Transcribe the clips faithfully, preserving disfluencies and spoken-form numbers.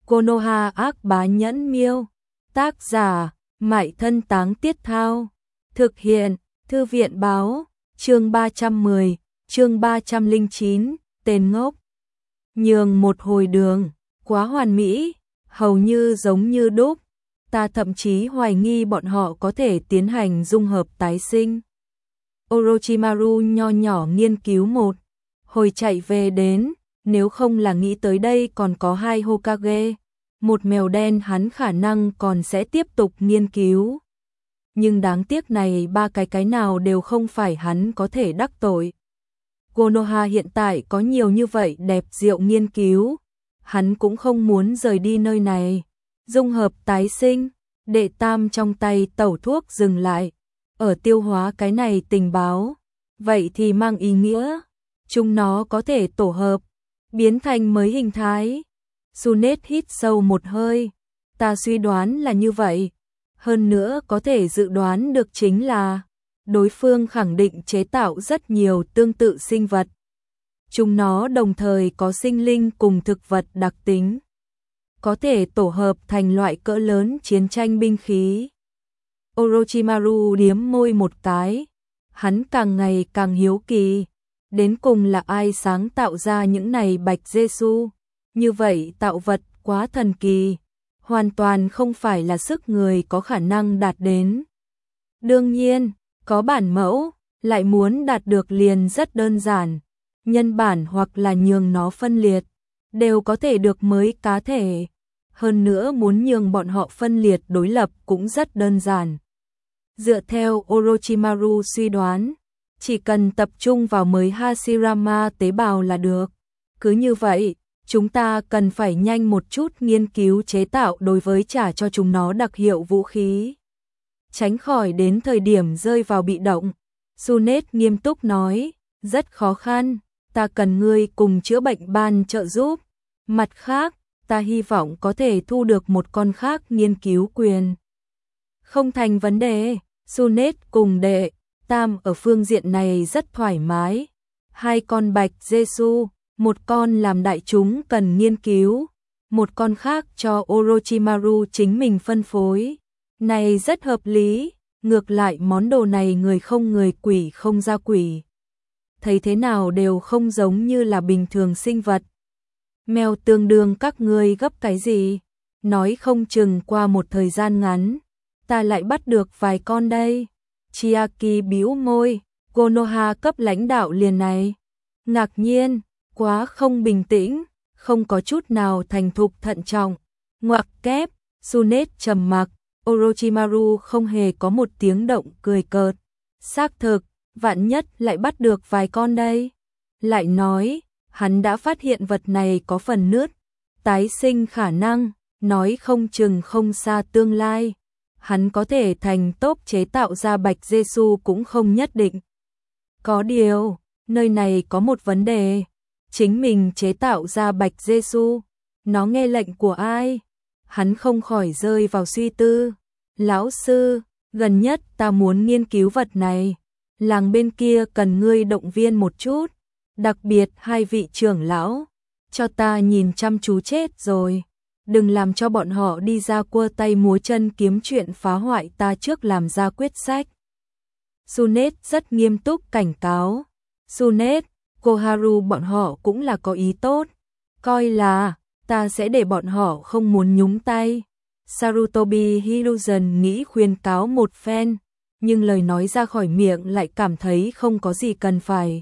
Konoha ác bá nhẫn miêu. Tác giả, Mại Thân Táng Tiết Thao. Thực hiện, Thư viện báo, chương ba trăm mười, chương ba trăm lẻ chín, tên ngốc. Nhường một hồi đường, quá hoàn mỹ, hầu như giống như đúc. Ta thậm chí hoài nghi bọn họ có thể tiến hành dung hợp tái sinh. Orochimaru nho nhỏ nghiên cứu một hồi chạy về đến, nếu không là nghĩ tới đây còn có hai Hokage, một mèo đen hắn khả năng còn sẽ tiếp tục nghiên cứu. Nhưng đáng tiếc này ba cái cái nào đều không phải hắn có thể đắc tội. Konoha hiện tại có nhiều như vậy đẹp diệu nghiên cứu, hắn cũng không muốn rời đi nơi này. Dung hợp tái sinh, đệ tam trong tay tẩu thuốc dừng lại, ở tiêu hóa cái này tình báo, vậy thì mang ý nghĩa, chúng nó có thể tổ hợp, biến thành mới hình thái. Sunet hít sâu một hơi, ta suy đoán là như vậy, hơn nữa có thể dự đoán được chính là, đối phương khẳng định chế tạo rất nhiều tương tự sinh vật. Chúng nó đồng thời có sinh linh cùng thực vật đặc tính, có thể tổ hợp thành loại cỡ lớn chiến tranh binh khí. Orochimaru điếm môi một cái, hắn càng ngày càng hiếu kỳ, đến cùng là ai sáng tạo ra những này bạch Giêsu, như vậy tạo vật quá thần kỳ, hoàn toàn không phải là sức người có khả năng đạt đến. Đương nhiên, có bản mẫu, lại muốn đạt được liền rất đơn giản, nhân bản hoặc là nhường nó phân liệt, đều có thể được mới cá thể. Hơn nữa muốn nhường bọn họ phân liệt đối lập cũng rất đơn giản. Dựa theo Orochimaru suy đoán, chỉ cần tập trung vào mới Hashirama tế bào là được. Cứ như vậy, chúng ta cần phải nhanh một chút nghiên cứu chế tạo đối với trả cho chúng nó đặc hiệu vũ khí. Tránh khỏi đến thời điểm rơi vào bị động. Sunet nghiêm túc nói, rất khó khăn, ta cần ngươi cùng chữa bệnh ban trợ giúp. Mặt khác, ta hy vọng có thể thu được một con khác nghiên cứu quyền. Không thành vấn đề, Sunet cùng đệ tam ở phương diện này rất thoải mái. Hai con bạch Giêsu, một con làm đại chúng cần nghiên cứu, một con khác cho Orochimaru chính mình phân phối. Này rất hợp lý, ngược lại món đồ này người không người quỷ không ra quỷ. Thấy thế nào đều không giống như là bình thường sinh vật. Mèo tương đương các ngươi gấp cái gì? Nói không chừng qua một thời gian ngắn, ta lại bắt được vài con đây. Chiaki bĩu môi, Konoha cấp lãnh đạo liền này. Ngạc nhiên, quá không bình tĩnh, không có chút nào thành thục thận trọng. Ngoặc kép, Sunet trầm mặc, Orochimaru không hề có một tiếng động cười cợt. Xác thực, vạn nhất lại bắt được vài con đây. Lại nói, hắn đã phát hiện vật này có phần nứt, tái sinh khả năng, nói không chừng không xa tương lai. Hắn có thể thành tốt chế tạo ra bạch Giêsu cũng không nhất định. Có điều, nơi này có một vấn đề, chính mình chế tạo ra bạch Giêsu, nó nghe lệnh của ai? Hắn không khỏi rơi vào suy tư. Lão sư, gần nhất ta muốn nghiên cứu vật này, làng bên kia cần ngươi động viên một chút. Đặc biệt hai vị trưởng lão, cho ta nhìn chăm chú chết rồi, đừng làm cho bọn họ đi ra cua tay múa chân kiếm chuyện phá hoại ta trước làm ra quyết sách. Sunet rất nghiêm túc cảnh cáo. Sunet, Koharu bọn họ cũng là có ý tốt, coi là ta sẽ để bọn họ không muốn nhúng tay. Sarutobi Hiruzen nghĩ khuyên cáo một phen, nhưng lời nói ra khỏi miệng lại cảm thấy không có gì cần phải.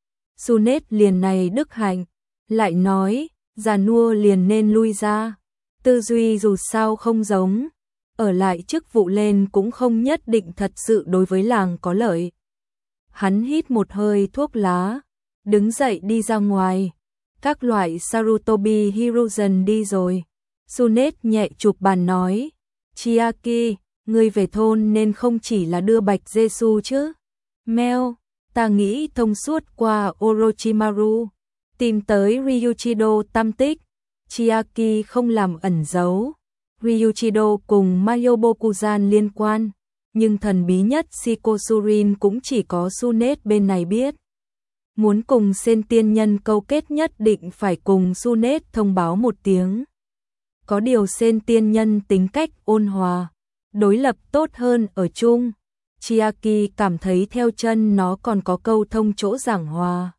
Sunet liền này đức hạnh, lại nói, già nua liền nên lui ra. Tư duy dù sao không giống, ở lại chức vụ lên cũng không nhất định thật sự đối với làng có lợi. Hắn hít một hơi thuốc lá, đứng dậy đi ra ngoài. Các loại Sarutobi Hiruzen đi rồi. Sunet nhẹ chụp bàn nói, Chiaki, ngươi về thôn nên không chỉ là đưa bạch Giêsu chứ. Mèo, ta nghĩ thông suốt qua Orochimaru, tìm tới Ryuichido tam tích. Chiaki không làm ẩn giấu. Ryuichido cùng Mayobokuzan liên quan, nhưng thần bí nhất Shikosurin cũng chỉ có Sunet bên này biết. Muốn cùng Sen tiên nhân câu kết nhất định phải cùng Sunet thông báo một tiếng. có điều Sen tiên nhân tính cách ôn hòa, đối lập tốt hơn ở chung. Chiaki cảm thấy theo chân nó còn có câu thông chỗ giảng hòa.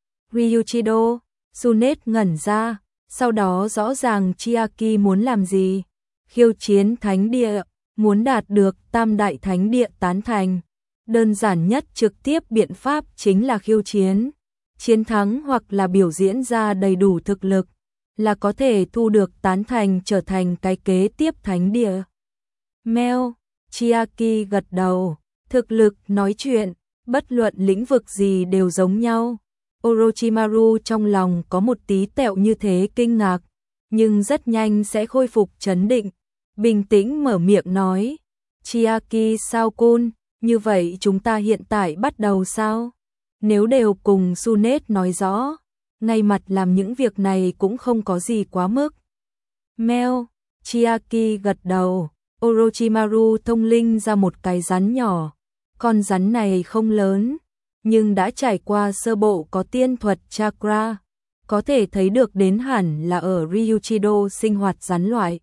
Ryuichido, Tsunade ngẩn ra, sau đó rõ ràng Chiaki muốn làm gì. Khiêu chiến thánh địa, muốn đạt được tam đại thánh địa tán thành. Đơn giản nhất trực tiếp biện pháp chính là khiêu chiến. Chiến thắng hoặc là biểu diễn ra đầy đủ thực lực, là có thể thu được tán thành trở thành cái kế tiếp thánh địa. Meo, Chiaki gật đầu, thực lực nói chuyện, bất luận lĩnh vực gì đều giống nhau. Orochimaru trong lòng có một tí tẹo như thế kinh ngạc, nhưng rất nhanh sẽ khôi phục trấn định, bình tĩnh mở miệng nói, Chiaki sao cun, như vậy chúng ta hiện tại bắt đầu sao? Nếu đều cùng Tsunade nói rõ, ngay mặt làm những việc này cũng không có gì quá mức. Meo, Chiaki gật đầu, Orochimaru thông linh ra một cái rắn nhỏ, con rắn này không lớn, nhưng đã trải qua sơ bộ có tiên thuật chakra, có thể thấy được đến hẳn là ở Ryuichido sinh hoạt rắn loại.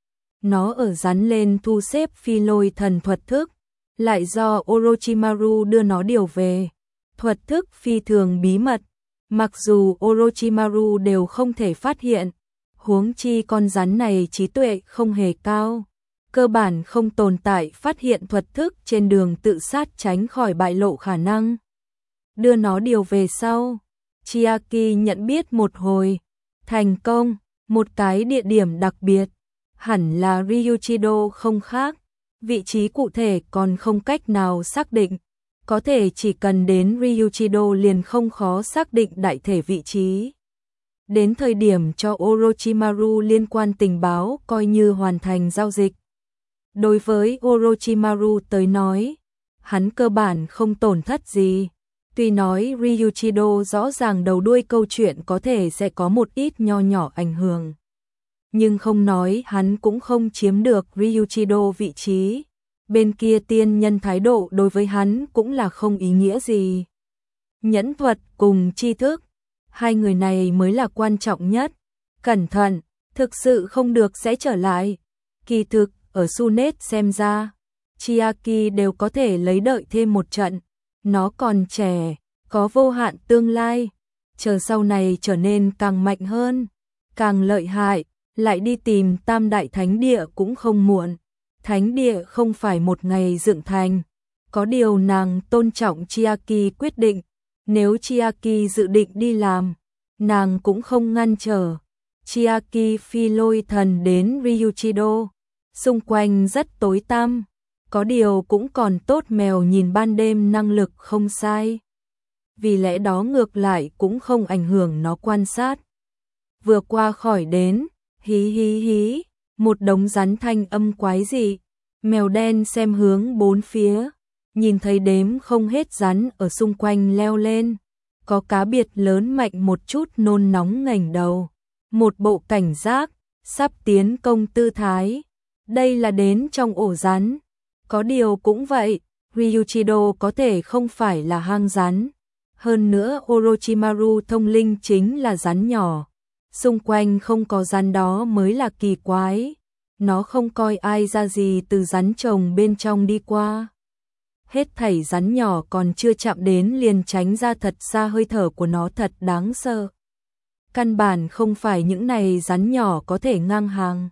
Nó ở rắn lên thu xếp phi lôi thần thuật thức, lại do Orochimaru đưa nó điều về. Thuật thức phi thường bí mật, mặc dù Orochimaru đều không thể phát hiện, huống chi con rắn này trí tuệ không hề cao, cơ bản không tồn tại phát hiện thuật thức trên đường tự sát tránh khỏi bại lộ khả năng. Đưa nó điều về sau, Chiaki nhận biết một hồi, thành công, một cái địa điểm đặc biệt, hẳn là Ryuichido không khác, vị trí cụ thể còn không cách nào xác định. Có thể chỉ cần đến Ryuichido liền không khó xác định đại thể vị trí. Đến thời điểm cho Orochimaru liên quan tình báo coi như hoàn thành giao dịch. Đối với Orochimaru tới nói, hắn cơ bản không tổn thất gì. Tuy nói Ryuichido rõ ràng đầu đuôi câu chuyện có thể sẽ có một ít nho nhỏ ảnh hưởng. Nhưng không nói hắn cũng không chiếm được Ryuichido vị trí. Bên kia tiên nhân thái độ đối với hắn cũng là không ý nghĩa gì. Nhẫn thuật cùng tri thức, hai người này mới là quan trọng nhất. Cẩn thận, thực sự không được sẽ trở lại. Kỳ thực, ở Tsunade xem ra, Chiaki đều có thể lấy đợi thêm một trận. Nó còn trẻ, có vô hạn tương lai. Chờ sau này trở nên càng mạnh hơn, càng lợi hại, lại đi tìm tam đại thánh địa cũng không muộn. Thánh địa không phải một ngày dựng thành, có điều nàng tôn trọng Chiaki quyết định, nếu Chiaki dự định đi làm, nàng cũng không ngăn trở. Chiaki phi lôi thần đến Ryuichido, xung quanh rất tối tăm, có điều cũng còn tốt mèo nhìn ban đêm năng lực không sai. Vì lẽ đó ngược lại cũng không ảnh hưởng nó quan sát. Vừa qua khỏi đến, hí hí hí. Một đống rắn thanh âm quái dị, mèo đen xem hướng bốn phía, nhìn thấy đếm không hết rắn ở xung quanh leo lên, có cá biệt lớn mạnh một chút nôn nóng ngẩng đầu, một bộ cảnh giác, sắp tiến công tư thái. Đây là đến trong ổ rắn, có điều cũng vậy, Ryuichido có thể không phải là hang rắn, hơn nữa Orochimaru thông linh chính là rắn nhỏ. Xung quanh không có rắn đó mới là kỳ quái. Nó không coi ai ra gì từ rắn chồng bên trong đi qua. Hết thảy rắn nhỏ còn chưa chạm đến liền tránh ra thật xa, hơi thở của nó thật đáng sợ. Căn bản không phải những này rắn nhỏ có thể ngang hàng.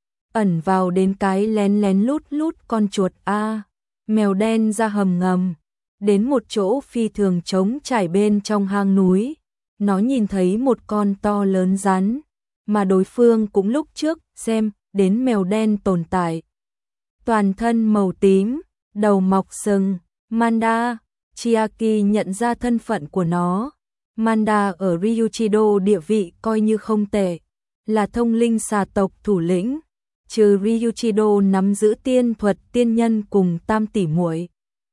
Ẩn vào đến cái lén lén lút lút con chuột A. Mèo đen ra hầm ngầm. Đến một chỗ phi thường trống trải bên trong hang núi. Nó nhìn thấy một con to lớn rắn, mà đối phương cũng lúc trước xem đến mèo đen tồn tại. Toàn thân màu tím, đầu mọc sừng, Manda, Chiaki nhận ra thân phận của nó. Manda ở Ryuichido địa vị coi như không tệ, là thông linh xà tộc thủ lĩnh, trừ Ryuichido nắm giữ tiên thuật tiên nhân cùng tam tỷ muội.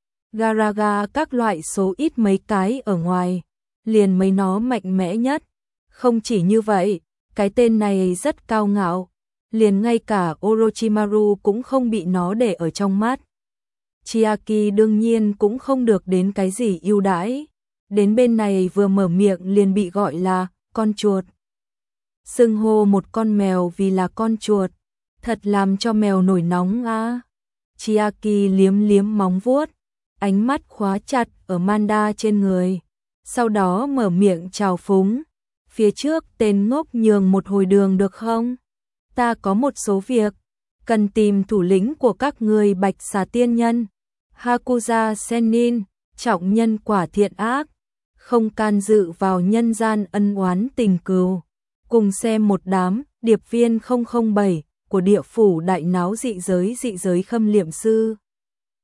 Garaga các loại số ít mấy cái ở ngoài. Liền mấy nó mạnh mẽ nhất. Không chỉ như vậy, cái tên này rất cao ngạo, liền ngay cả Orochimaru cũng không bị nó để ở trong mắt. Chiaki đương nhiên cũng không được đến cái gì ưu đãi, đến bên này vừa mở miệng liền bị gọi là con chuột. xưng hô một con mèo vì là con chuột, thật làm cho mèo nổi nóng á. Chiaki liếm liếm móng vuốt, ánh mắt khóa chặt ở Manda trên người, sau đó mở miệng chào phúng, phía trước tên ngốc nhường một hồi đường được không? Ta có một số việc, cần tìm thủ lĩnh của các người Bạch Xà Tiên Nhân, Hakuza Sennin, trọng nhân quả thiện ác, không can dự vào nhân gian ân oán tình cừu. Cùng xem một đám điệp viên không không bảy của địa phủ đại náo dị giới dị giới Khâm Liệm Sư.